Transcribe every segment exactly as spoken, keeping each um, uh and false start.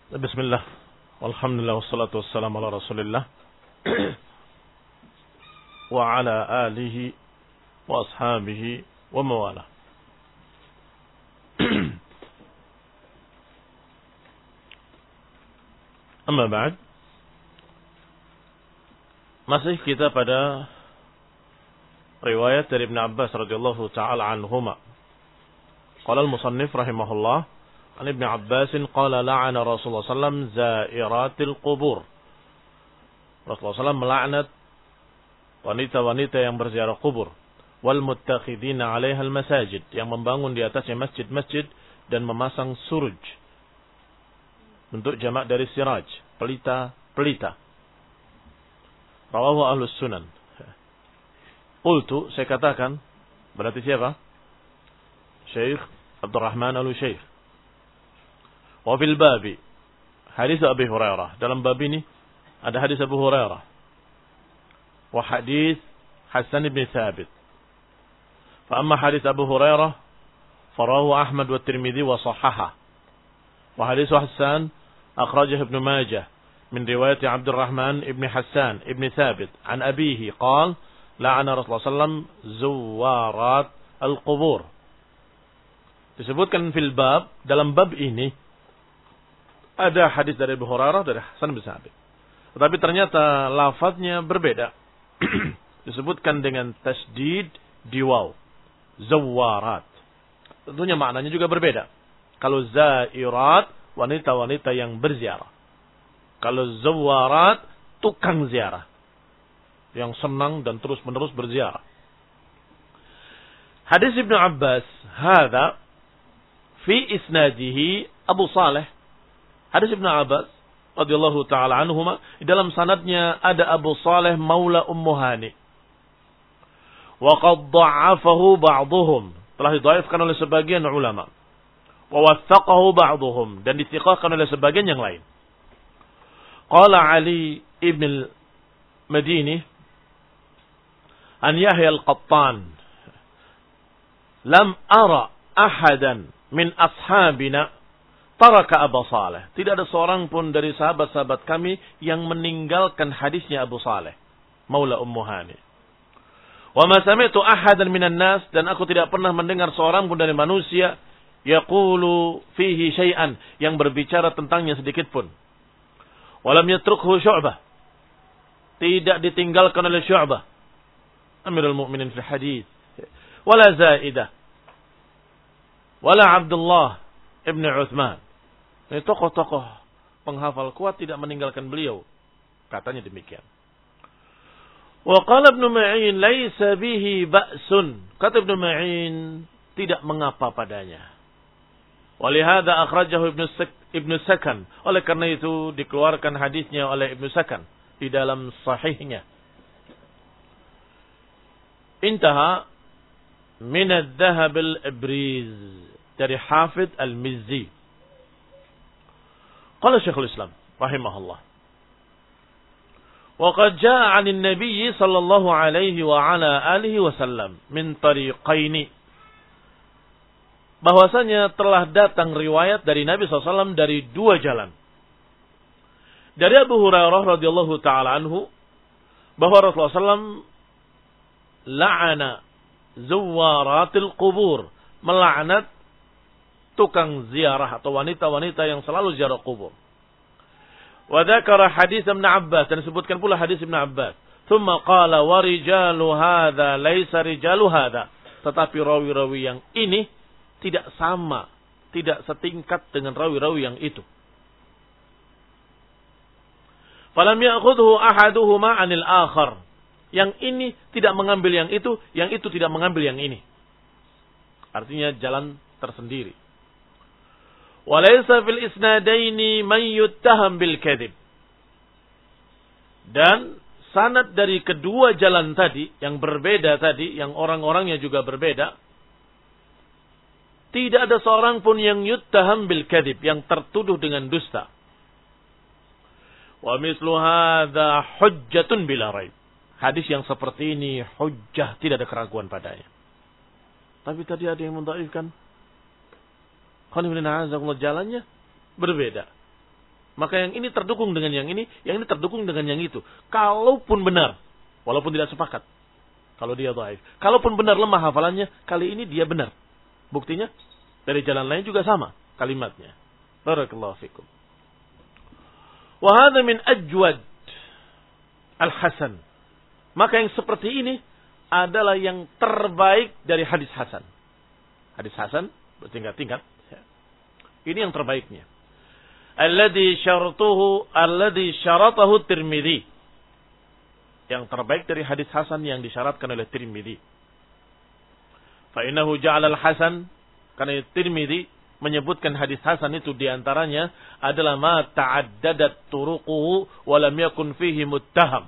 Bismillah, walhamdulillah, wassalatu wassalamu ala rasulillah wa ala alihi wa ashabihi wa mawala. Amma ba'd, masih kita pada riwayat dari Ibn Abbas radhiyallahu ta'ala anhuma. Qala al-musannif rahimahullah, an Ibn Abbas qala la'ana Rasulullah sallallahu alaihi wasallam zairatil qubur. Rasulullah sallallahu alaihi wasallam melaknat wanita-wanita yang berziarah kubur, wal muttakhidina 'alaiha al-masajid, yang membangun di atasnya masjid-masjid dan memasang suruj, bentuk jamak dari siraj, pelita-pelita. Rawahu Ahlus Sunan. Qultu, saya katakan, berarti siapa? Syekh Abdurrahman Al-Syekh. Wa fil babi hadis Abi Hurairah. Dalam bab ini ada hadis Abu Hurairah. Wa hadis Hasan bin Thabit. Fa amma hadis Abu Hurairah farahu Ahmad wa Tirmidzi wa sahaha. Wa hadis Hasan akhrajah Ibn Majah min riwayat Abdurrahman ibn Hassan ibn Thabit an abihi qala la'ana Rasulullah sallallahu alaihi wasallam zuwarat al-qubur. Disebutkan fil bab, dalam bab ini ada hadis dari Abu Hurairah, dari Hasan bin Thabit. Tetapi ternyata lafaznya berbeda. Disebutkan dengan tasdid di waw. Zawarat. Tentunya maknanya juga berbeda. Kalau zairat, wanita-wanita yang berziarah. Kalau zawarat, tukang ziarah. Yang senang dan terus-menerus berziarah. Hadis Ibn Abbas, hadha fi isnadihi Abu Saleh. Hadis Ibn Abbas radhiyallahu taala anhuma, di dalam sanadnya ada Abu Saleh maula Ummu Hani. Wa qad dha'afahu ba'dhum, telah didhaifkan oleh sebagian ulama. Wa wathaqahu ba'dhum, dan dithiqahkan oleh sebagian yang lain. Qala Ali ibn al-Madini an Yahya al-Qattan, lam ara ahadan min ashabina taraka Abu Saleh. Tidak ada seorang pun dari sahabat-sahabat kami yang meninggalkan hadisnya Abu Saleh, maula Ummu Hani. Wa ma sami'tu ahadan minan nas, dan aku tidak pernah mendengar seorang pun dari manusia yaqulu fihi syai'an, yang berbicara tentangnya sedikit pun. Wa lam yatrukhu Syu'bah, tidak ditinggalkan oleh Syu'bah, Amirul Mukminin fil hadis, wala Zaidah, wala Abdullah ibn Uthman. Ini tokoh-tokoh penghafal kuat tidak meninggalkan beliau. Katanya demikian. Wa qala Ibnu Ma'in laisa bihi ba'sun. Kata Ibnu Ma'in, tidak mengapa padanya. Wa lihada akhrajahu Ibnu Ibnu Sakan. Oleh karena itu dikeluarkan hadisnya oleh Ibnu Sakan di dalam sahihnya. Intaha min adh-dhahab al-ibriz, dari Hafidh Al-Mizzi. Qala Syekhul Islam rahimahullah, wa qad jaa'a 'an an-nabiy sallallahu alaihi wa ala alihi wasallam min tariqaini, bahwasanya telah datang riwayat dari Nabi sallallahu alaihi wasallam dari dua jalan. Dari Abu Hurairah radhiyallahu taala anhu, bahwa Rasulullah sallallahu alaihi wasallam la'ana zuwaratil qubur, melaknat tukang ziarah atau wanita-wanita yang selalu ziarah kubur. Wa dzakara hadis Ibn Abbas, dan disebutkan pula hadis Ibn Abbas. Tsumma qala wa rijalu hadza laisa rijalu hadza, tetapi rawi-rawi yang ini tidak sama, tidak setingkat dengan rawi-rawi yang itu. Falam ya'khudhu ahaduhuma 'anil akhar, yang ini tidak mengambil yang itu, yang itu tidak mengambil yang ini. Artinya jalan tersendiri. Walaysa fil isnadaini man yuttaham bil kadhib, dan sanad dari kedua jalan tadi yang berbeda tadi, yang orang-orangnya juga berbeda, tidak ada seorang pun yang yuttaham bil kadhib, yang tertuduh dengan dusta. Wa mislu hadza hujjatun bila raib, hadis yang seperti ini hujjah, tidak ada keraguan padanya. Tapi tadi ada yang mendhaifkan. Jalannya berbeda. Maka yang ini terdukung dengan yang ini, yang ini terdukung dengan yang itu. Kalaupun benar, walaupun tidak sepakat. Kalau dia dhaif. Kalaupun benar lemah hafalannya, kali ini dia benar. Buktinya, dari jalan lain juga sama kalimatnya. Barakallahu fikum. Wa hadha min ajwad al-hasan. Maka yang seperti ini adalah yang terbaik dari hadis hasan. Hadis hasan bertingkat-tingkat. Ini yang terbaiknya. Alladhi syaratuhu alladhi syaratahu Tirmidzi. Yang terbaik dari hadis hasan yang disyaratkan oleh Tirmidzi. Fa innahu ja'ala al-hasan, karena Tirmidzi menyebutkan hadis hasan itu diantaranya adalah ma ta'addadat turuquhu wa lam yakun fihi muttaham.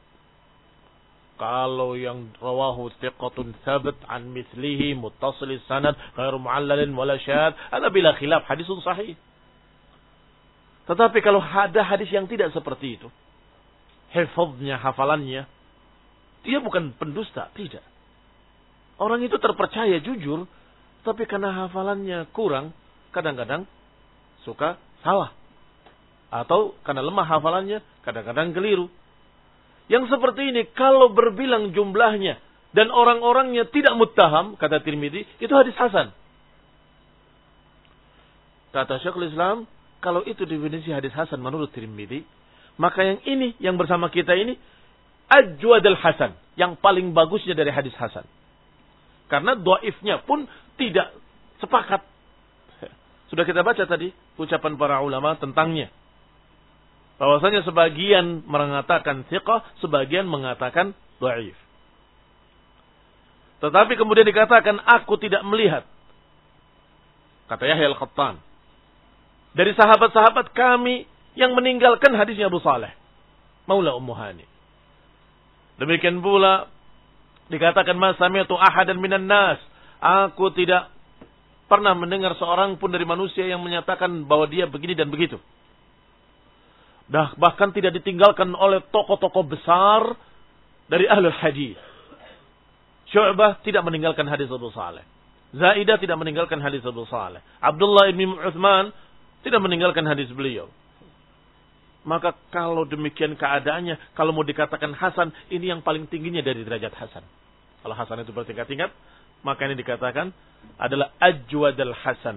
Kalau yang rawahu thiqatun thabat an mithlihi muttasil sanad ghairu mu'allalin wala syad, ada bila khilaf hadisun sahih. Tetapi kalau ada hadis yang tidak seperti itu, hifadznya, hafalannya, dia bukan pendusta, tidak. Orang itu terpercaya jujur, tapi karena hafalannya kurang, kadang-kadang suka salah. Atau karena lemah hafalannya, kadang-kadang keliru. Yang seperti ini, kalau berbilang jumlahnya, dan orang-orangnya tidak muttaham, kata Tirmidzi, itu hadis hasan. Kata Syekhul Islam, kalau itu definisi hadis hasan menurut Tirmidzi, maka yang ini, yang bersama kita ini, ajwadul hasan, yang paling bagusnya dari hadis hasan. Karena dhaifnya pun tidak sepakat. Sudah kita baca tadi ucapan para ulama tentangnya. Bahwasanya sebagian mengatakan thiqah, sebagian mengatakan dhaif. Tetapi kemudian dikatakan aku tidak melihat, kata Yahya Al-Qattan, dari sahabat-sahabat kami yang meninggalkan hadisnya Abu Saleh, Maula Ummu Hani. Demikian pula dikatakan ma sami'tu ahadan minan nas, aku tidak pernah mendengar seorang pun dari manusia yang menyatakan bahwa dia begini dan begitu. Dah bahkan tidak ditinggalkan oleh tokoh-tokoh besar dari ahlul hadis. Syu'bah tidak meninggalkan hadis Abu Saleh. Zaidah tidak meninggalkan hadis Abu Saleh. Abdullah bin Utsman tidak meninggalkan hadis beliau. Maka kalau demikian keadaannya, kalau mau dikatakan hasan, ini yang paling tingginya dari derajat hasan. Kalau hasan itu bertingkat-tingkat, maka ini dikatakan adalah ajwadul hasan.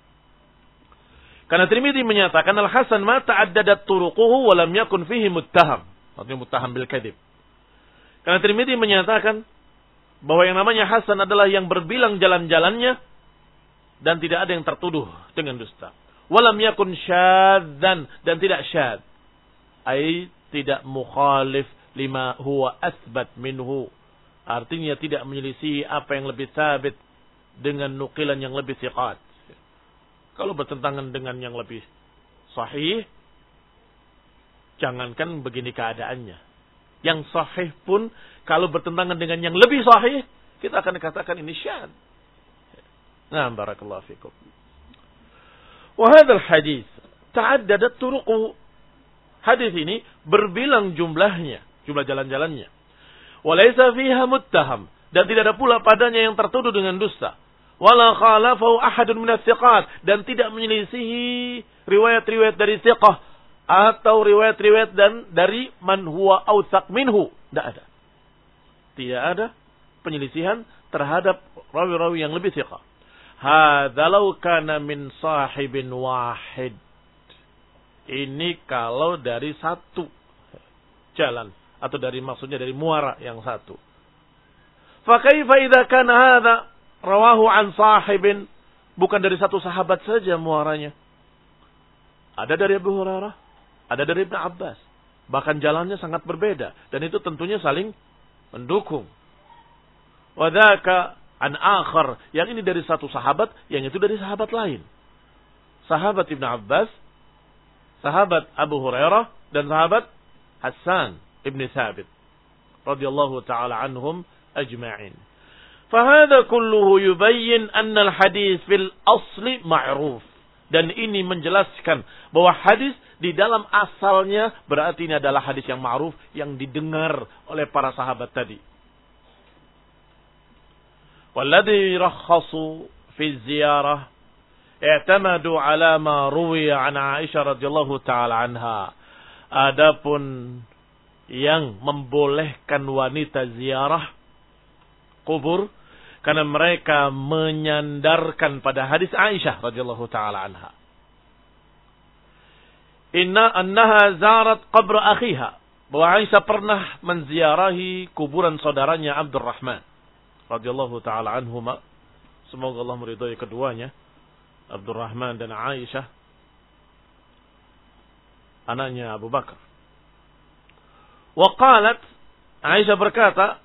Karena Tirmidzi menyatakan al-hasan ma ta'addadat turuquhu wa lam yakun fihi muttaham. Artinya muttaham bil kadzib. Karena Tirmidzi menyatakan bahwa yang namanya hasan adalah yang berbilang jalan-jalannya dan tidak ada yang tertuduh dengan dusta. Wa lam yakun syadzan, dan tidak syadz. Ai tidak mukhalif lima huwa asbat minhu. Artinya tidak menyelisih apa yang lebih sabit dengan nukilan yang lebih thiqat. Kalau bertentangan dengan yang lebih sahih, jangankan begini keadaannya. Yang sahih pun, kalau bertentangan dengan yang lebih sahih, kita akan katakan ini syadz. Nah, barakallahu fikum. Wa hadzal hadis ta'addadat turuquhu. Hadis ini berbilang jumlahnya, jumlah jalan-jalannya. Wa laisa fiha muttaham, dan tidak ada pula padanya yang tertuduh dengan dusta. Wala khalafahu ahadun minas thiqat, dan tidak menyelisihi riwayat-riwayat dari thiqah atau riwayat-riwayat dan dari man huwa awthaq minhu. Tidak ada. Tidak ada penyelisihan terhadap rawi-rawi yang lebih thiqah. Hadza law kana min sahibin wahid. Ini kalau dari satu jalan, atau dari maksudnya dari muara yang satu. Fa kaifa idza kana hadza rawahu an sahibin, bukan dari satu sahabat saja muaranya. Ada dari Abu Hurairah, ada dari Ibnu Abbas. Bahkan jalannya sangat berbeda, dan itu tentunya saling mendukung. Wa dzaka an akhar, yang ini dari satu sahabat, yang itu dari sahabat lain. Sahabat Ibnu Abbas, sahabat Abu Hurairah, dan sahabat Hasan Ibn Thabit radhiyallahu taala anhum ajma'in. Fahada kulluhu yubayyin anna al-hadis fil asli ma'ruf. Dan ini menjelaskan bahwa hadis di dalam asalnya berarti ini adalah hadis yang ma'ruf, yang didengar oleh para sahabat tadi. Walladhi rakhasu fi ziyarah i'tamadu ala ma ruwiya an Aisyah radhiyallahu taala anha. Adapun yang membolehkan wanita ziarah kubur karena mereka menyandarkan pada hadis Aisyah radhiyallahu taala anha. Inna annaha zarat qabr akhiha, bahwa Aisyah pernah menziarahi kuburan saudaranya Abdurrahman radhiyallahu taala anhuma. Semoga Allah meridhai keduanya, Abdurrahman dan Aisyah, anaknya Abu Bakar. Wa qalat, Aisyah berkata,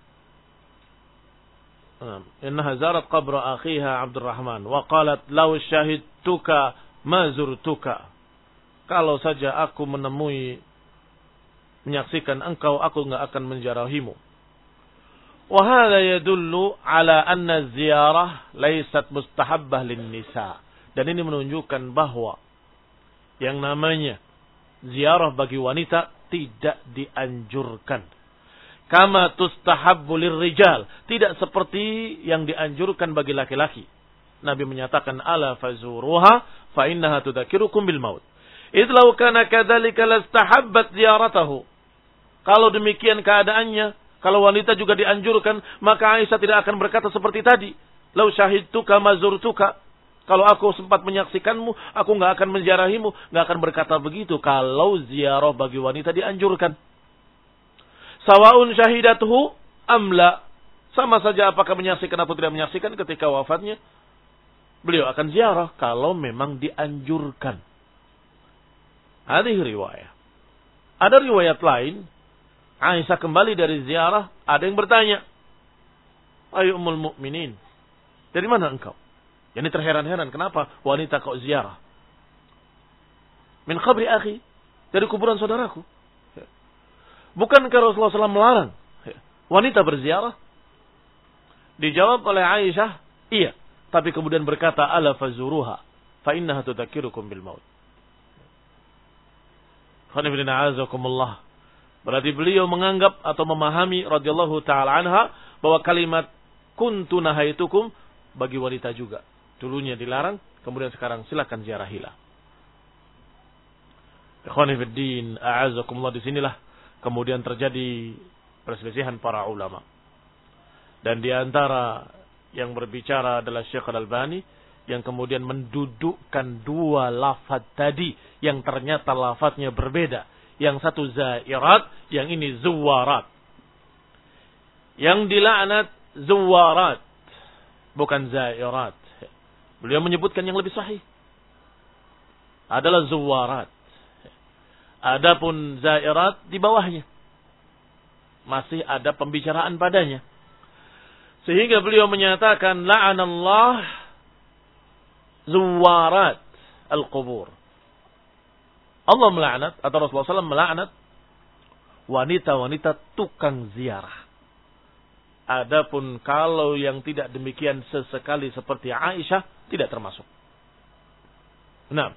innaha zarat qabra akhiha Abdurrahman wa qalat law syahidtuka ma zurtuka. Kalau saja aku menemui menyaksikan engkau, aku enggak akan menziarahimu. Wa hadha yadullu ala anna ziyarah laysat mustahabbah lin nisa. Dan ini menunjukkan bahwa yang namanya ziarah bagi wanita tidak dianjurkan. Kama tustahabbu lirrijal, tidak seperti yang dianjurkan bagi laki-laki. Nabi menyatakan ala fazuruha fa innaha tudzakirukum bil maut. Idz law kana kadzalika lastahabbat ziyaratahu. Kalau demikian keadaannya, kalau wanita juga dianjurkan, maka Aisyah tidak akan berkata seperti tadi. Lau syahidtuka mazurtuka. Kalau aku sempat menyaksikanmu, aku enggak akan menziarahimu, enggak akan berkata begitu kalau ziarah bagi wanita dianjurkan. Sawaun syahidatuhu amla. Sama saja apakah menyaksikan atau tidak menyaksikan ketika wafatnya. Beliau akan ziarah kalau memang dianjurkan. Hadhihi riwayah. Ada riwayat lain, Aisyah kembali dari ziarah, ada yang bertanya, "Ayu ummul mukminin, dari mana engkau?" Jadi terheran-heran, kenapa wanita kau ziarah? Min qabri akhi, dari kuburan saudaraku. Bukankah Rasulullah shallallahu alaihi wasallam melarang wanita berziarah? Dijawab oleh Aisyah, iya. Tapi kemudian berkata, ala fazuruha, fa innaha tudzakirukum bil maut. Berarti beliau menganggap atau memahami radhiyallahu taala anha bahwa kalimat kuntu nahaitukum bagi wanita juga. Dulunya dilarang, kemudian sekarang silakan ziarahilah. Ikhwani fid din, a'azakumullah, disinilah kemudian terjadi perselisihan para ulama. Dan di antara yang berbicara adalah Syekh Al-Albani yang kemudian mendudukkan dua lafaz tadi yang ternyata lafaznya berbeda. Yang satu zairat, yang ini zuwarat. Yang dilaknat zuwarat, bukan zairat. Beliau menyebutkan yang lebih sahih adalah zuwarat. Adapun zairat di bawahnya masih ada pembicaraan padanya. Sehingga beliau menyatakan la'anallah zuwarat al-qubur. Allah melaknat atau Rasulullah shallallahu alaihi wasallam melaknat wanita-wanita tukang ziarah. Adapun kalau yang tidak demikian sesekali seperti Aisyah tidak termasuk. Nah,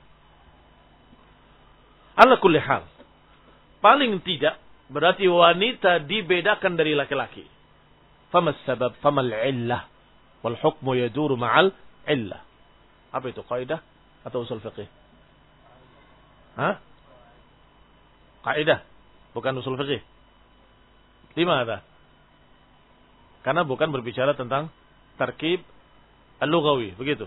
ala kulli hal, paling tidak berarti wanita dibedakan dari laki-laki. Famas sabab, famal illah, wal hukmu yaduru ma'al illah. Apa itu, kaidah atau usul fiqih? Hah? Kaidah, bukan usul fiqih. Lima ada. Karena bukan berbicara tentang tarkib al-lughawi, begitu.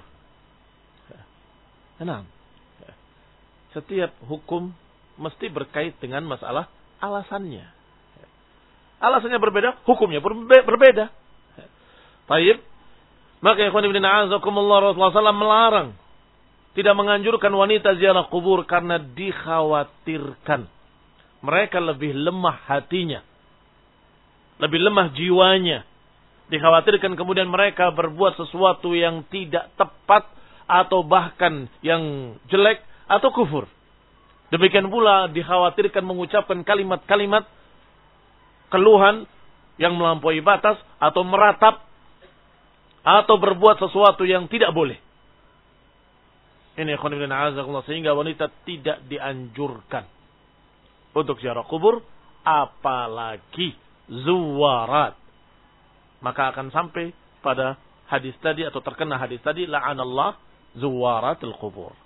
Enam. Setiap hukum mesti berkait dengan masalah alasannya. Alasannya berbeda, hukumnya berbeda. Baik. Maka ikhwan ibn a'azakumullah, Rasulullah shallallahu alaihi wasallam melarang, tidak menganjurkan wanita ziarah kubur karena dikhawatirkan mereka lebih lemah hatinya, lebih lemah jiwanya. Dikhawatirkan kemudian mereka berbuat sesuatu yang tidak tepat atau bahkan yang jelek atau kufur. Demikian pula dikhawatirkan mengucapkan kalimat-kalimat keluhan yang melampaui batas atau meratap atau berbuat sesuatu yang tidak boleh. Ini ikhwan fillah a'azakumullah, sehingga wanita tidak dianjurkan untuk ziarah kubur, apalagi zuwarat. Maka akan sampai pada hadis tadi atau terkena hadis tadi, la'anallah zuwaratul qubur.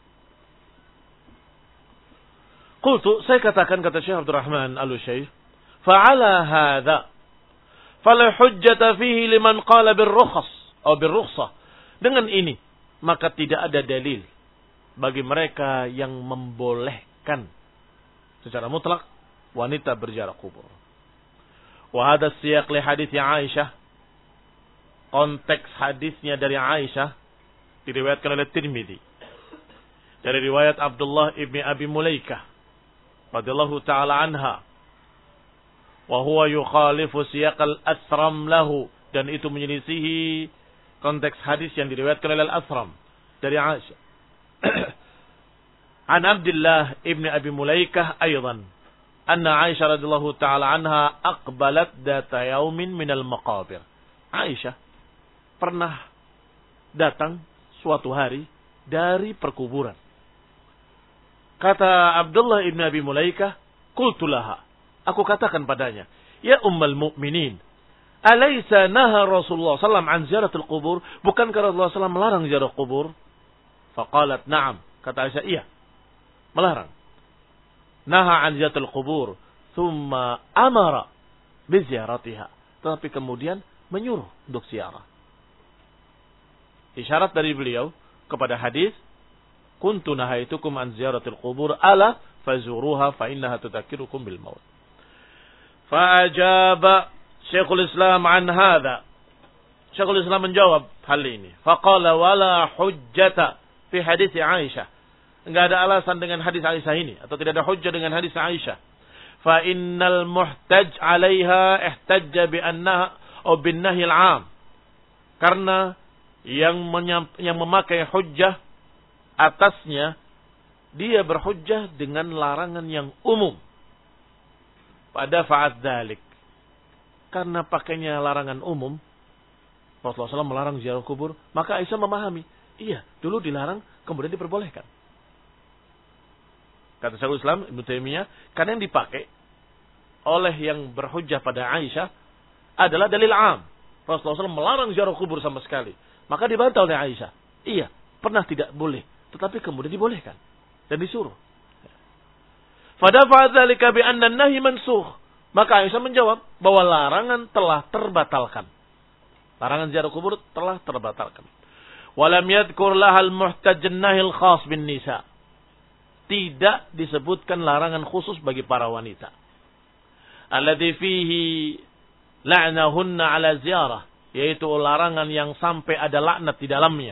Qultu, saya katakan, kata Syekh Abdul Rahman Al-Utsyair, fa'ala hadza fala hujjata fihi liman qala birrukhas atau birrukhsah. Dengan ini maka tidak ada dalil bagi mereka yang membolehkan secara mutlak wanita berziarah kubur. Wa hadha siyaq li hadits Aisyah. Konteks hadisnya dari Aisyah diriwayatkan oleh Tirmidzi dari riwayat Abdullah ibni Abi Mulaikah radhiyallahu taala anha, wa huwa yukhalifu siyaq al-Asram lahu, dan itu menyelisihi konteks hadis yang diriwayatkan oleh Al-Asram dari Aisyah. An Abdullah ibni Abi Mulaikah aidan anna Aisyah radhiyallahu taala anha aqbalat data yaumin minal maqabir. Aisyah pernah datang suatu hari dari perkuburan. Kata Abdullah ibn Abi Mulaikah, qultu laha, aku katakan padanya, ya ummul mukminin, alaysa naha Rasulullah sallallahu alaihi wasallam an ziyaratul qubur? Bukankah Rasulullah sallallahu alaihi wasallam melarang ziarah kubur? Faqalat na'am, kata Aisyah, iya, melarang. Naha an ziyaratul qubur, thumma amara bi ziyaratiha, tetapi kemudian menyuruh untuk ziarah. Isyarat dari beliau kepada hadis, kuntu nahaitukum an ziyaratil qubur ala fazuruha fa innaha tudzakirukum bil maut. Fa ajaba Syekhul Islam an hadza. Syekhul Islam menjawab hal ini. Fa qala wala hujjata fi hadits Aisyah. Enggak ada alasan dengan hadis Aisyah ini, atau tidak ada hujjah dengan hadis Aisyah. Fa innal muhtaj 'alaiha ihtajja bi annaha aw bin nahy al-'am. Karena yang menyam, yang memakai hujjah atasnya, dia berhujjah dengan larangan yang umum. Pada fa'ad dzalik, karena pakainya larangan umum, Rasulullah shallallahu alaihi wasallam melarang ziarah kubur, maka Aisyah memahami, iya, dulu dilarang, kemudian diperbolehkan. Kata Syekhul Islam Ibnu Taimiyah, karena yang dipakai oleh yang berhujjah pada Aisyah adalah dalil am. Rasulullah shallallahu alaihi wasallam melarang ziarah kubur sama sekali. Maka dibantah oleh Aisyah. Iya, pernah tidak boleh, tetapi kemudian dibolehkan dan disuruh. Fadafa dzalika bi anna an-nahy mansukh. Maka Aisyah menjawab bahwa larangan telah terbatalkan. Larangan ziarah kubur telah terbatalkan. Walam yadhkur lahal muhtaj an-nahy al-khas bin nisa. Tidak disebutkan larangan khusus bagi para wanita. Alladzi fihi la'nahunna 'ala ziyarah, yaitu larangan yang sampai ada laknat di dalamnya.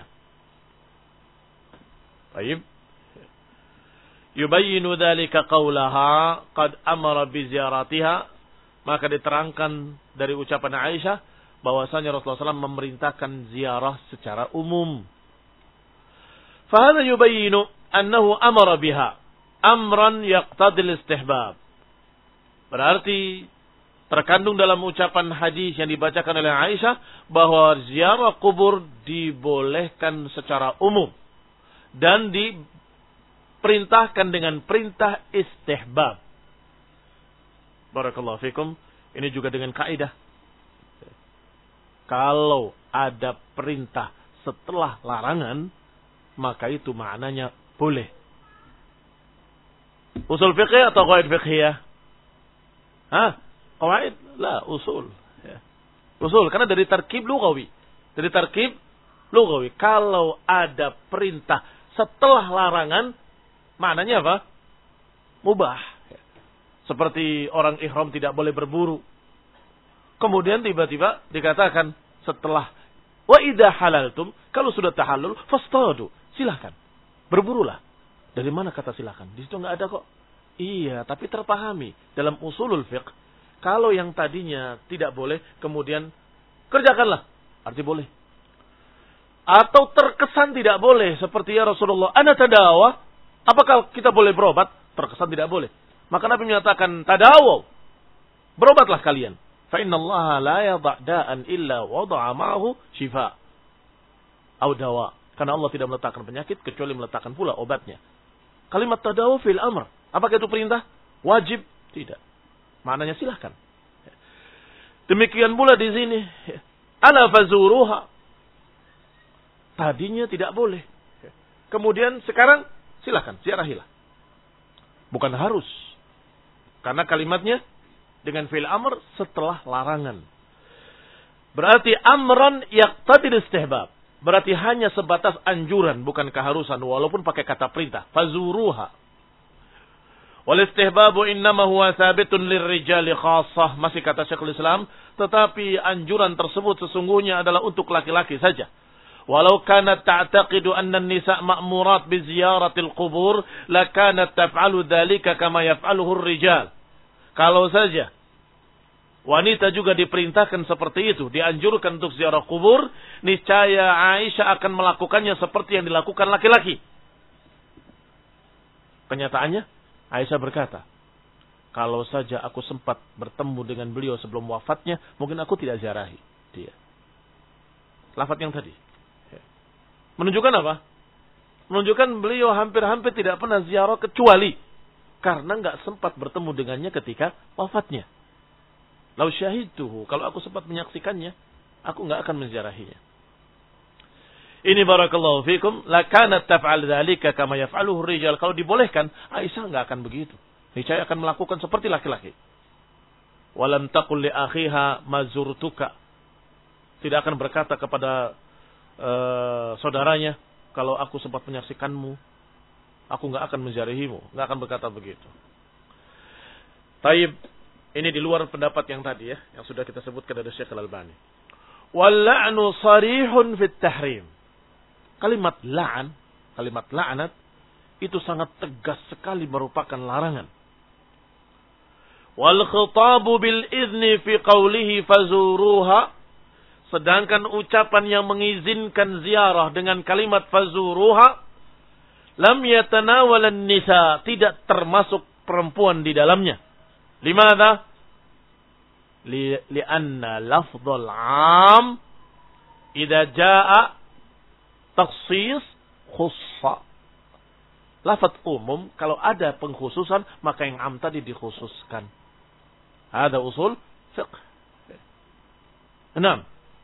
Baik. Yubayyinu dzalika qaulaha qad amara bi ziyaratiha, maka diterangkan dari ucapan Aisyah bahwasanya Rasulullah shallallahu alaihi wasallam memerintahkan ziarah secara umum. Fa hadza yubayyinu annahu amara biha amran yaqtadi al-istihbab. Berarti terkandung dalam ucapan hadis yang dibacakan oleh Aisyah bahwa ziarah kubur dibolehkan secara umum dan diperintahkan dengan perintah istihbab. Barakallahu fikum. Ini juga dengan kaidah, kalau ada perintah setelah larangan, maka itu maknanya boleh. Usul fiqh atau qawaid fiqhiyah? Hah? Qawaid? La, usul. Ya. Usul, karena dari tarkib lughawi. Dari tarkib lughawi. Kalau ada perintah setelah larangan, maknanya apa? Mubah. Ya. Seperti orang ihram tidak boleh berburu. Kemudian tiba-tiba dikatakan setelah wa idza halaltum, kalau sudah tahallul fastadu, silakan berburulah. Dari mana kata silakan? Di situ enggak ada kok. Iya, tapi terpahami dalam usulul fiqh. Kalau yang tadinya tidak boleh, kemudian kerjakanlah, arti boleh. Atau terkesan tidak boleh, seperti ya Rasulullah, ana tadawa, apakah kita boleh berobat? Terkesan tidak boleh. Maka Nabi menyatakan tadawaw, berobatlah kalian. Fa innallaha la yadha' da'an illa wada'a ma'ahu shifa. Au dawa. Karena Allah tidak meletakkan penyakit kecuali meletakkan pula obatnya. Kalimat tadawu fil amr. Apakah itu perintah? Wajib? Tidak. Maknanya silahkan. Demikian pula di sini. Ala fazuruha. Tadinya tidak boleh. kemudian sekarang silakan ziarahilah. Bukan harus. Karena kalimatnya dengan fi'il amr setelah larangan. Berarti amran yaqtadil istihbab. Berarti hanya sebatas anjuran, bukan keharusan, walaupun pakai kata perintah. Fazuruha. Wal istihbabu innama huwa thabitun lirrijali khassah. Masih kata Syekhul Islam, tetapi anjuran tersebut sesungguhnya adalah untuk laki-laki saja. Walau kanat ta'taqidu anna an-nisa' ma'murat bi ziyaratil qubur, lakanat taf'alu dzalika kama yaf'aluhu ar-rijal. Kalau saja wanita juga diperintahkan seperti itu, dianjurkan untuk ziarah kubur, niscaya Aisyah akan melakukannya seperti yang dilakukan laki-laki. Kenyataannya, Aisyah berkata, kalau saja aku sempat bertemu dengan beliau sebelum wafatnya, mungkin aku tidak ziarahi dia. Lafaz yang tadi. Menunjukkan apa? Menunjukkan beliau hampir-hampir tidak pernah ziarah kecuali karena nggak sempat bertemu dengannya ketika wafatnya. Lau syahidtuhu, kalau aku sempat menyaksikannya, aku enggak akan menziarahinya. Ini barakallahu fikum, lakanat taf'al dzalika kama yaf'aluhu ar-rijal. Kalau dibolehkan, Aisyah enggak akan begitu. Niscaya akan melakukan seperti laki-laki. Walam taqul li akhiha mazurtuka. Tidak akan berkata kepada uh, saudaranya, kalau aku sempat menyaksikanmu, aku enggak akan menziarahimu. Enggak akan berkata begitu. Taib. Ini di luar pendapat yang tadi ya, yang sudah kita sebutkan dari Syekh Al-Albani. Wal la'nu sarihun fit tahrim. Kalimat la'an, kalimat la'nat itu sangat tegas sekali merupakan larangan. Wal khitabu bil izni fi qawlihi fazuruha. Sedangkan ucapan yang mengizinkan ziarah dengan kalimat fazuruha, lam yatanawalan nisa, tidak termasuk perempuan di dalamnya. Limadha? Li lianna lafdhul 'am idza jaa takhsis khussa. Lafaz umum kalau ada pengkhususan maka yang 'am tadi dikhususkan. Ada usul fiqh. Enam.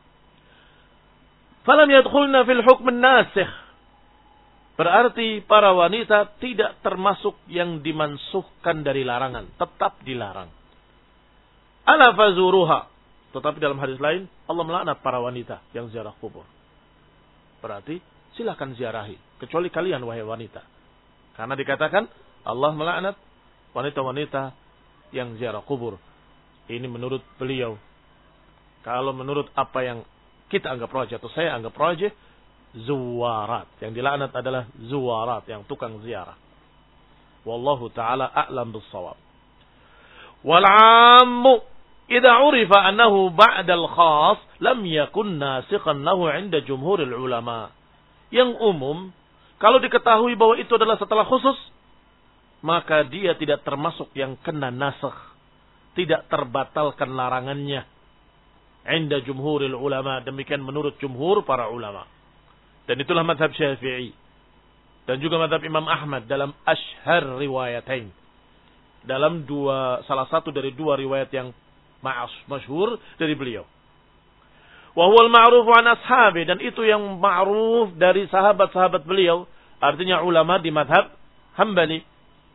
Falam yadkhulna fil hukm an-nasikh. Berarti para wanita tidak termasuk yang dimansuhkan dari larangan. Tetap dilarang. Ala fazuruha. Tetapi dalam hadis lain, Allah melaknat para wanita yang ziarah kubur. Berarti silakan ziarahi. Kecuali kalian wahai wanita. Karena dikatakan Allah melaknat wanita-wanita yang ziarah kubur. Ini menurut beliau. Kalau menurut apa yang kita anggap rajih atau saya anggap rajih, zuwarat. Yang dilaknat adalah zuwarat, yang tukang ziarah. Wallahu ta'ala a'lam bis-shawab. Wal 'ammu idza 'urifa annahu ba'da al-khas lam yakun nasikhan lahu 'inda jumhuril ulama. Yang umum, kalau diketahui bahwa itu adalah setelah khusus, maka dia tidak termasuk yang kena nasakh, tidak terbatalkan larangannya. 'Inda jumhuril ulama, demikian menurut jumhur para ulama. Dan itulah madhab Syafi'i. Dan juga madhab Imam Ahmad dalam ashhar riwayatain. Dalam dua, salah satu dari dua riwayat yang masyhur dari beliau. Wa huwal ma'ruf an ashabi, dan itu yang ma'ruf dari sahabat-sahabat beliau. Artinya ulama di madhab Hambali.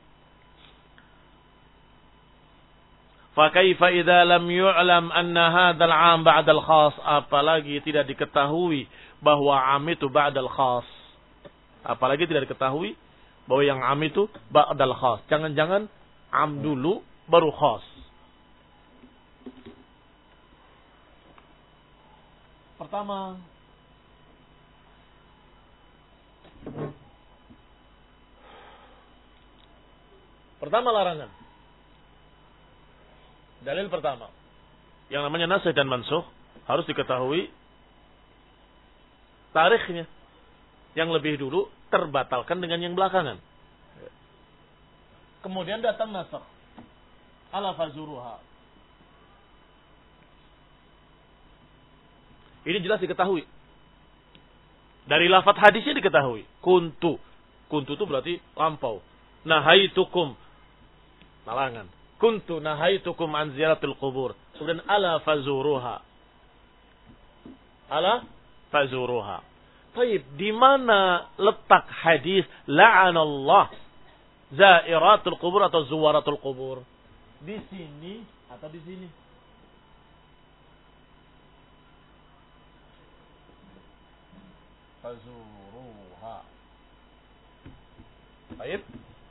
Fa kaifa idza lam yu'lam anna hadzal 'am ba'da al-khas, apalagi tidak diketahui bahwa 'am itu ba'dal khas. Apalagi tidak diketahui bahwa yang 'am itu ba'dal khas. Jangan-jangan 'am dulu baru khas. Pertama, pertama larangan. Dalil pertama, yang namanya nasikh dan mansukh harus diketahui tarikhnya. Yang lebih dulu terbatalkan dengan yang belakangan. Kemudian datang nasakh. Ala fazuruha. Ini jelas diketahui. Dari lafaz hadisnya diketahui. Kuntu. Kuntu itu berarti lampau. Nahaitukum. Larangan. Kuntu nahaitukum an ziyaratil qubur. Kemudian ala fazuruha. Ala fazuruha. Baik, di mana letak hadis la'anallah zairatul qubur atau zuwaratul qubur? Di sini atau di sini? Fazuruha. Baik.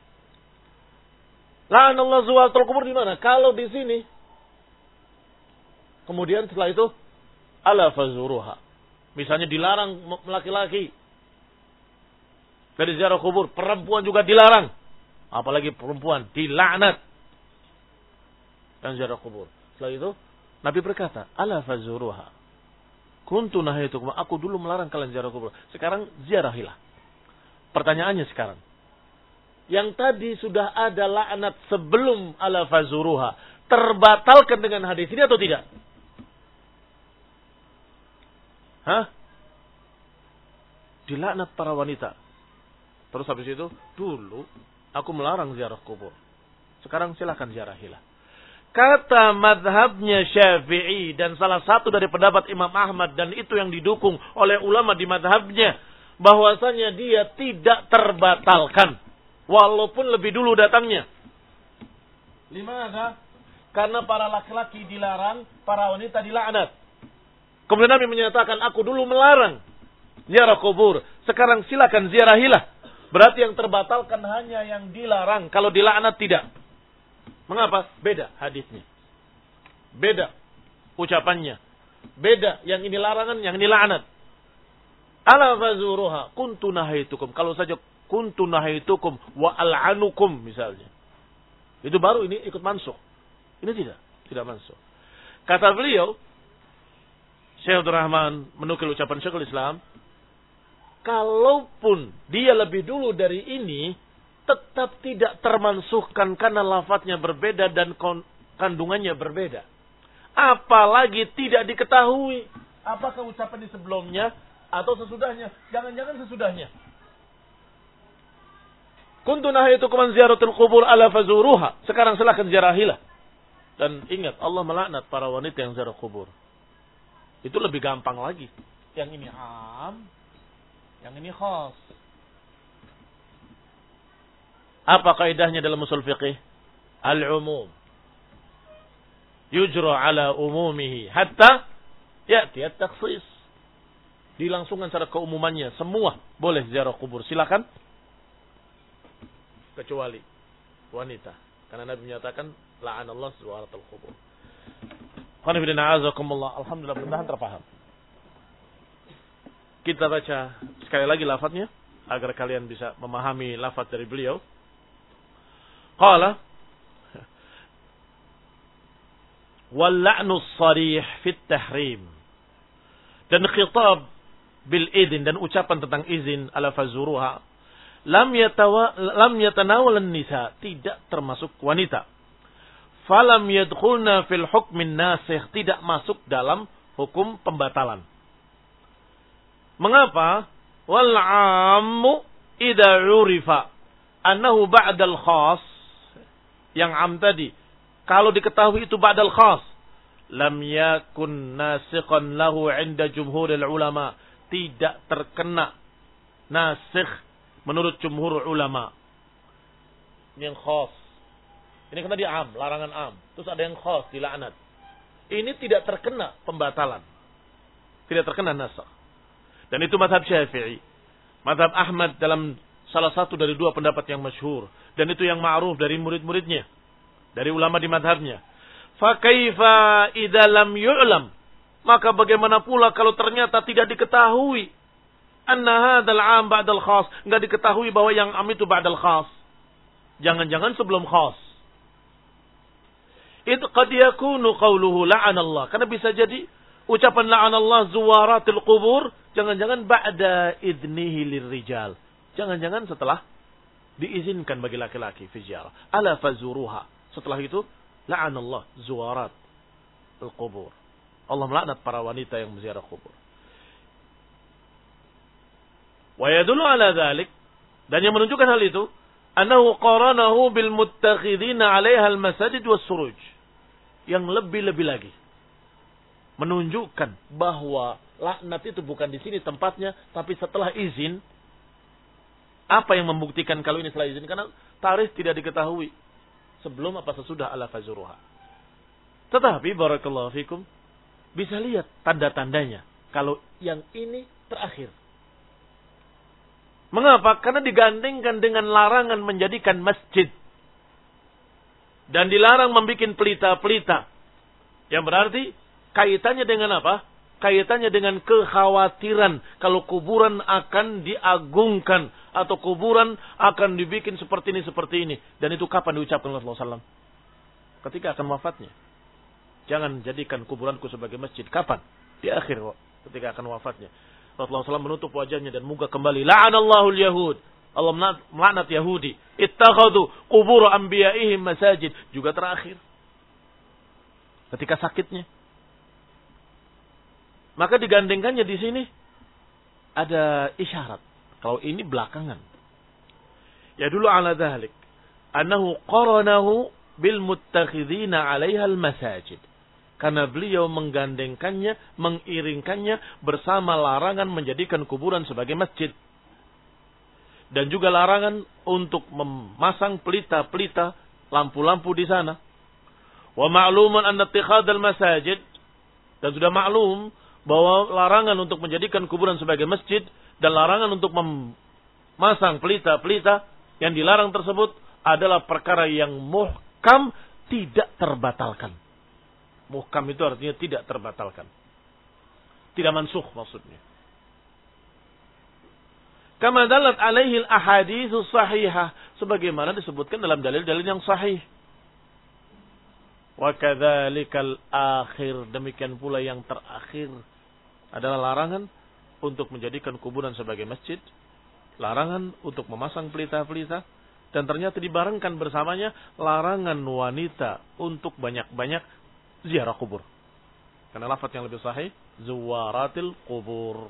La'anallah zuwaratul qubur di mana? Kalau di sini. Kemudian setelah itu ala fazuruha. Misalnya dilarang laki-laki dari ziarah kubur, perempuan juga dilarang. Apalagi perempuan dilaknat dan ziarah kubur. Setelah itu Nabi berkata, "Ala fazuruha. Kuntu nahaitukum." Aku dulu melarang kalian ziarah kubur. Sekarang ziarahilah. Pertanyaannya sekarang, yang tadi sudah ada laknat sebelum ala fazuruha, terbatalkan dengan hadis ini atau tidak? Hah? Dilaknat para wanita. Terus habis itu, dulu aku melarang ziarah kubur. Sekarang silakan ziarahilah. Kata madhabnya Syafi'i dan salah satu dari pendapat Imam Ahmad dan itu yang didukung oleh ulama di madhabnya, bahwasanya dia tidak terbatalkan walaupun lebih dulu datangnya. Limadha? Karena para laki-laki dilarang, para wanita dilaknat. Kemudian Nabi menyatakan, aku dulu melarang ziarah kubur. Sekarang silakan ziarahilah. Berarti yang terbatalkan hanya yang dilarang. Kalau dilaknat tidak. Mengapa? Beda hadisnya. Beda ucapannya. Beda. Yang ini larangan, yang ini laknat. Ala fazuruha. Kuntu nahaitukum. Kalau saja kuntu nahaitukum wa al'anukum misalnya. Itu baru ini ikut mansuh. Ini tidak. Tidak mansuh. Kata beliau, Syekh Abdul Rahman menukil ucapan Syekhul Islam, kalaupun dia lebih dulu dari ini, tetap tidak termansuhkan karena lafadznya berbeda dan kandungannya berbeda. Apalagi tidak diketahui apakah ucapan di sebelumnya atau sesudahnya. Jangan-jangan sesudahnya. Kuntu nahaitukum an ziyaratul qubur ala fazuruha. Sekarang silakan ziarahilah. Dan ingat, Allah melaknat para wanita yang ziarah kubur. Itu lebih gampang lagi. Yang ini am, yang ini khas. Apa kaidahnya dalam usul fiqih? Al-umum yujra ala umumihi hatta ya'ti at-takhsis. Dilangsungkan secara keumumannya, semua boleh ziarah kubur. Silakan kecuali wanita. Karena Nabi menyatakan la'anallahu zuwaratul qubur. Alhamdulillah, mudah-mudahan terpaham. Kita baca sekali lagi lafadznya agar kalian bisa memahami lafadz dari beliau. Qala wal la'nu sharih fit tahrim. Dan khitab bil idin dan ucapan tentang izin ala fazuruha lam yatawa lam yatanawal an-nisa, tidak termasuk wanita. Falam yadkhulna fil hukmin nasikh, tidak masuk dalam hukum pembatalan. Mengapa? Wal 'ammu idza 'urifa annahu ba'dal khas. Yang am tadi, kalau diketahui itu ba'dal khas, lam yakun nasikhan lahu 'inda jumhuril ulama, tidak terkena nasikh menurut jumhur ulama. Ini yang khas. Ini kena di am, larangan am. Terus ada yang khas, dilaknat. Ini tidak terkena pembatalan. Tidak terkena nasakh. Dan itu mazhab Syafi'i. Mazhab Ahmad dalam salah satu dari dua pendapat yang masyhur. Dan itu yang ma'ruf dari murid-muridnya. Dari ulama di mazhabnya. Fa kaifa idza lam yu'lam? Maka bagaimana pula kalau ternyata tidak diketahui. Anna hadzal 'am ba'dal khas. Enggak diketahui bahwa yang am itu ba'dal khas. Jangan-jangan sebelum khas. Itu qad yakunu qawluhu la'anallah. Karena bisa jadi ucapan la'anallah zuwaratil qubur, jangan-jangan ba'da idnihi lirrijal. Jangan-jangan setelah diizinkan bagi laki-laki fi ziarah. Ala fazuruha. Setelah itu la'anallah zuwarat al-qubur. Allah melaknat para wanita yang menziarah kubur. Wa yadullu ala dhalik, dan yang menunjukkan hal itu, annahu qaranahu bil muttakhidina 'alaiha al-masajid was suruj. Yang lebih-lebih lagi. menunjukkan bahwa laknat itu bukan di sini tempatnya, tapi setelah izin. Apa yang membuktikan kalau ini setelah izin? Karena tarikh tidak diketahui sebelum apa sesudah ala fazuruha. Tetapi barakallahu fikum, bisa lihat tanda-tandanya kalau yang ini terakhir. Mengapa? Karena digandingkan dengan larangan menjadikan masjid. Dan dilarang membuat pelita-pelita. Yang berarti kaitannya dengan apa? Kaitannya dengan kekhawatiran kalau kuburan akan diagungkan atau kuburan akan dibikin seperti ini seperti ini. Dan itu kapan diucapkan oleh Rasulullah shallallahu alaihi wasallam? Ketika akan wafatnya. Jangan jadikan kuburanku sebagai masjid. Kapan? Di akhir ketika akan wafatnya. Rasulullah shallallahu alaihi wasallam menutup wajahnya dan muka kembali. La'anallahu al-yahud. Allah melaknat Yahudi. Ittakhadhu qubur anbiya'ihim masajid. Juga terakhir. Ketika sakitnya. Maka digandengkannya di sini ada isyarat. Kalau ini belakangan. Ya dulu ala dhalik. Annahu qaranahu bil muttakhidina 'alaiha al masajid. Karena beliau menggandengkannya, mengiringkannya bersama larangan menjadikan kuburan sebagai masjid. Dan juga larangan untuk memasang pelita-pelita, lampu-lampu di sana. Wa ma'lumun anna ittikhadal masajid, dan sudah maklum bahwa larangan untuk menjadikan kuburan sebagai masjid dan larangan untuk memasang pelita-pelita yang dilarang tersebut adalah perkara yang muhkam, tidak terbatalkan. Muhkam itu artinya tidak terbatalkan. Tidak mansukh maksudnya. Kama dalat alaihi al-ahaditsus sahihah, sebagaimana disebutkan dalam dalil-dalil yang sahih. Wa kadzalikal akhir, demikian pula yang terakhir adalah larangan untuk menjadikan kuburan sebagai masjid, larangan untuk memasang pelita-pelita, dan ternyata dibarengkan bersamanya larangan wanita untuk banyak-banyak ziarah kubur. Karena lafaz yang lebih sahih, zuwaratil kubur.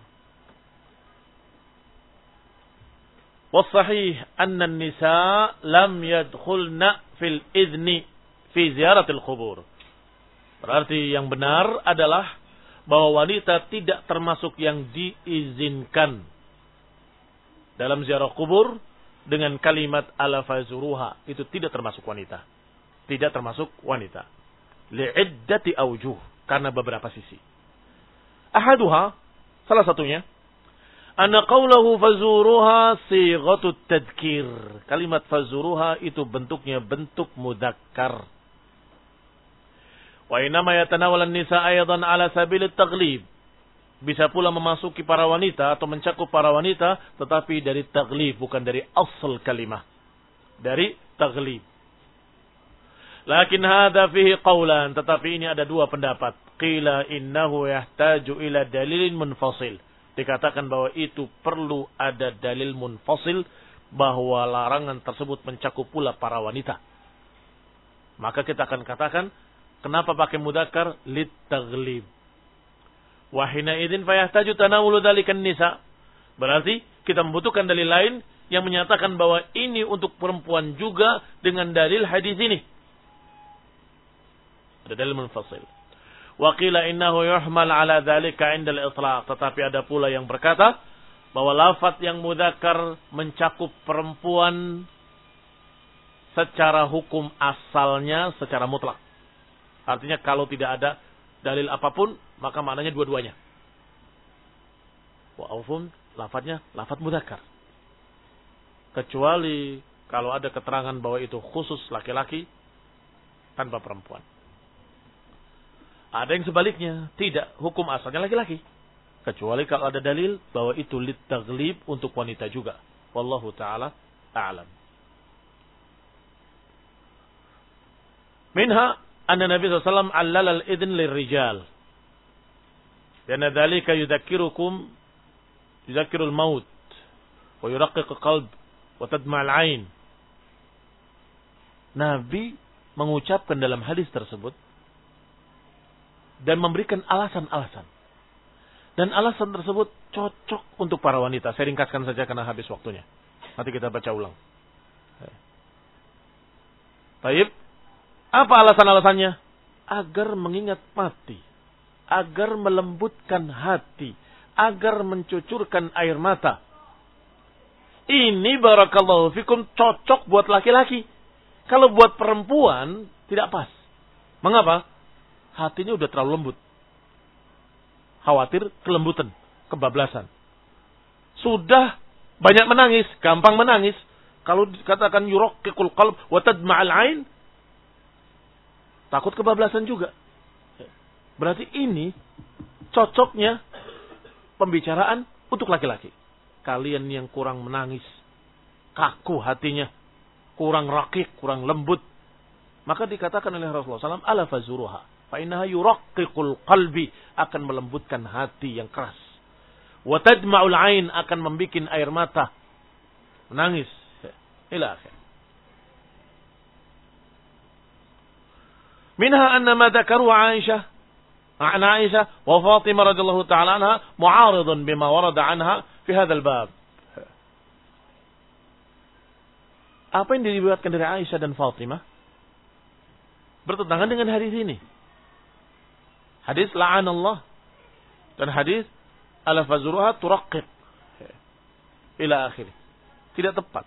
Wasahih anna an-nisa lam yadkhulna fil idzni fi ziyaratil kubur. Berarti yang benar adalah bahwa wanita tidak termasuk yang diizinkan dalam ziarah kubur dengan kalimat ala fazuruha. Itu tidak termasuk wanita. Tidak termasuk wanita. Li'iddati awjuh. Karena beberapa sisi. Ahaduha, salah satunya, anna qawlahu fazuruha sighatut tadkir. Kalimat fazuruha itu bentuknya bentuk mudzakkar. Wa inama yatanawal an-nisa aydan ala sabil at-taghlib. Bisa pula memasuki para wanita atau mencakup para wanita, tetapi dari taghlib, bukan dari asal kalimah. Dari taghlib. Lakin hadha fihi qawlan, tetapi ini ada dua pendapat. Qila innahu yahtaju ila dalilin munfasil. Dikatakan bahwa itu perlu ada dalil munfasil bahwa larangan tersebut mencakup pula para wanita. Maka kita akan katakan, kenapa pakai mudzakkar? Lit taghlib. Wa hina idzin fayahtaju tanawulu dzalikan nisa. Berarti kita membutuhkan dalil lain yang menyatakan bahwa ini untuk perempuan juga dengan dalil hadis ini. Ada dalil munfasil. Wa qila innahu yuhmal ala dzalika 'inda al-itlaq. Tetapi ada pula yang berkata bahwa lafaz yang mudzakkar mencakup perempuan secara hukum asalnya secara mutlak. Artinya kalau tidak ada dalil apapun, maka maknanya dua-duanya. Wa'afun, lafadznya lafadz mudzakkar. Kecuali kalau ada keterangan bahwa itu khusus laki-laki tanpa perempuan. Ada yang sebaliknya, tidak, hukum asalnya laki-laki. Kecuali kalau ada dalil bahwa itu lit taghlib untuk wanita juga. Wallahu ta'ala a'lam. Minha anna Nabi sallallahu alaihi wasallam 'allala al-idhn lirrijal. Karena dzalika yudzakirukum yudzakirul maut wa yuraqqiqu qalb wa tadma'al 'ain. Nabi mengucapkan dalam hadis tersebut dan memberikan alasan-alasan. Dan alasan tersebut cocok untuk para wanita. Saya ringkaskan saja karena habis waktunya. Nanti kita baca ulang. Baik. Apa alasan-alasannya? Agar mengingat mati. agar melembutkan hati, agar mencucurkan air mata. Ini barakallahu fikum cocok buat laki-laki. Kalau buat perempuan tidak pas. Mengapa? Hatinya udah terlalu lembut. Khawatir kelembutan, kebablasan. Sudah banyak menangis, gampang menangis. Kalau dikatakan yuraqiqul qalb wa tadma'al ain, takut kebablasan juga. Berarti ini cocoknya pembicaraan untuk laki-laki. Kalian yang kurang menangis, kaku hatinya, kurang rakik, kurang lembut, maka dikatakan oleh Rasulullah shallallahu alaihi wasallam, ala fazuruha, fa innaha yuraqiqul qalbi, akan melembutkan hati yang keras. Wa tadma'ul ain, akan membikin air mata menangis. Ila akhir. Minha anna ma dzakaru Aisyah عن عائشة وفاطمة رضي الله تعالى عنها معارض بما ورد عنها في هذا الباب. Apa yang diriwayatkan dari Aisyah dan Fatimah bertentangan dengan hadis ini. Hadis la'anallah dan hadis ala fazuruha turaqqib ila akhir. Tidak tepat.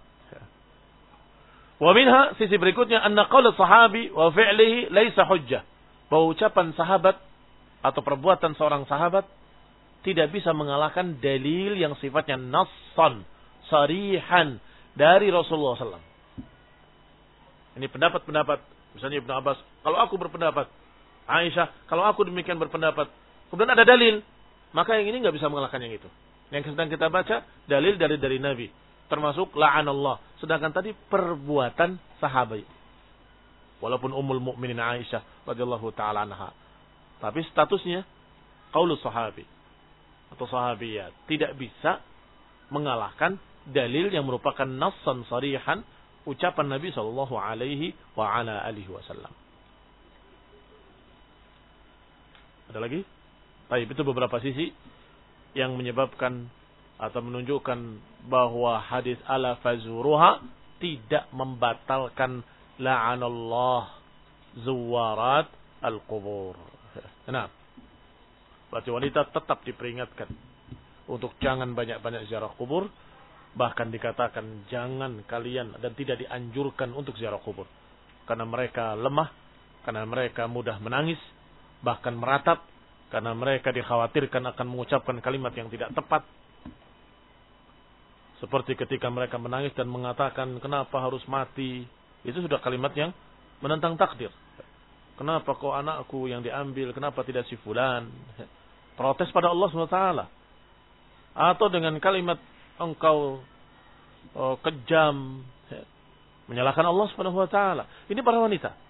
Wa minha, sisi berikutnya, anna qaul sahabi wa fi'lihi laisa hujjah. Bahwa ucapan sahabat atau perbuatan seorang sahabat tidak bisa mengalahkan dalil yang sifatnya nassan, sarihan dari Rasulullah shallallahu alaihi wasallam. Ini pendapat-pendapat, misalnya Ibnu Abbas, kalau aku berpendapat, Aisyah, kalau aku demikian berpendapat, kemudian ada dalil, maka yang ini nggak bisa mengalahkan yang itu. Yang sedang kita baca dalil dari dari Nabi, termasuk la'anallah. Sedangkan tadi perbuatan sahabat. Walaupun Ummul Mukminin Aisyah radhiyallahu taala anha, tapi statusnya qaulus sahabi atau sahabiyat tidak bisa mengalahkan dalil yang merupakan nassan sarihan ucapan Nabi sallallahu alaihi wa ala alihi wasallam. Ada lagi? Baik, itu beberapa sisi yang menyebabkan atau menunjukkan bahwa hadis ala fazuruha tidak membatalkan la'anallah zuwarat al-qubur. Nah, berarti wanita tetap diperingatkan untuk jangan banyak-banyak ziarah kubur. Bahkan dikatakan jangan kalian dan tidak dianjurkan untuk ziarah kubur. Karena mereka lemah, karena mereka mudah menangis, bahkan meratap, karena mereka dikhawatirkan akan mengucapkan kalimat yang tidak tepat. Seperti ketika mereka menangis dan mengatakan kenapa harus mati. Itu sudah kalimat yang menentang takdir. Kenapa kok anakku yang diambil, kenapa tidak si fulan? Protes pada Allah subhanahu wa taala. Atau dengan kalimat engkau oh, kejam, menyalahkan Allah subhanahu wa taala. Ini para wanita.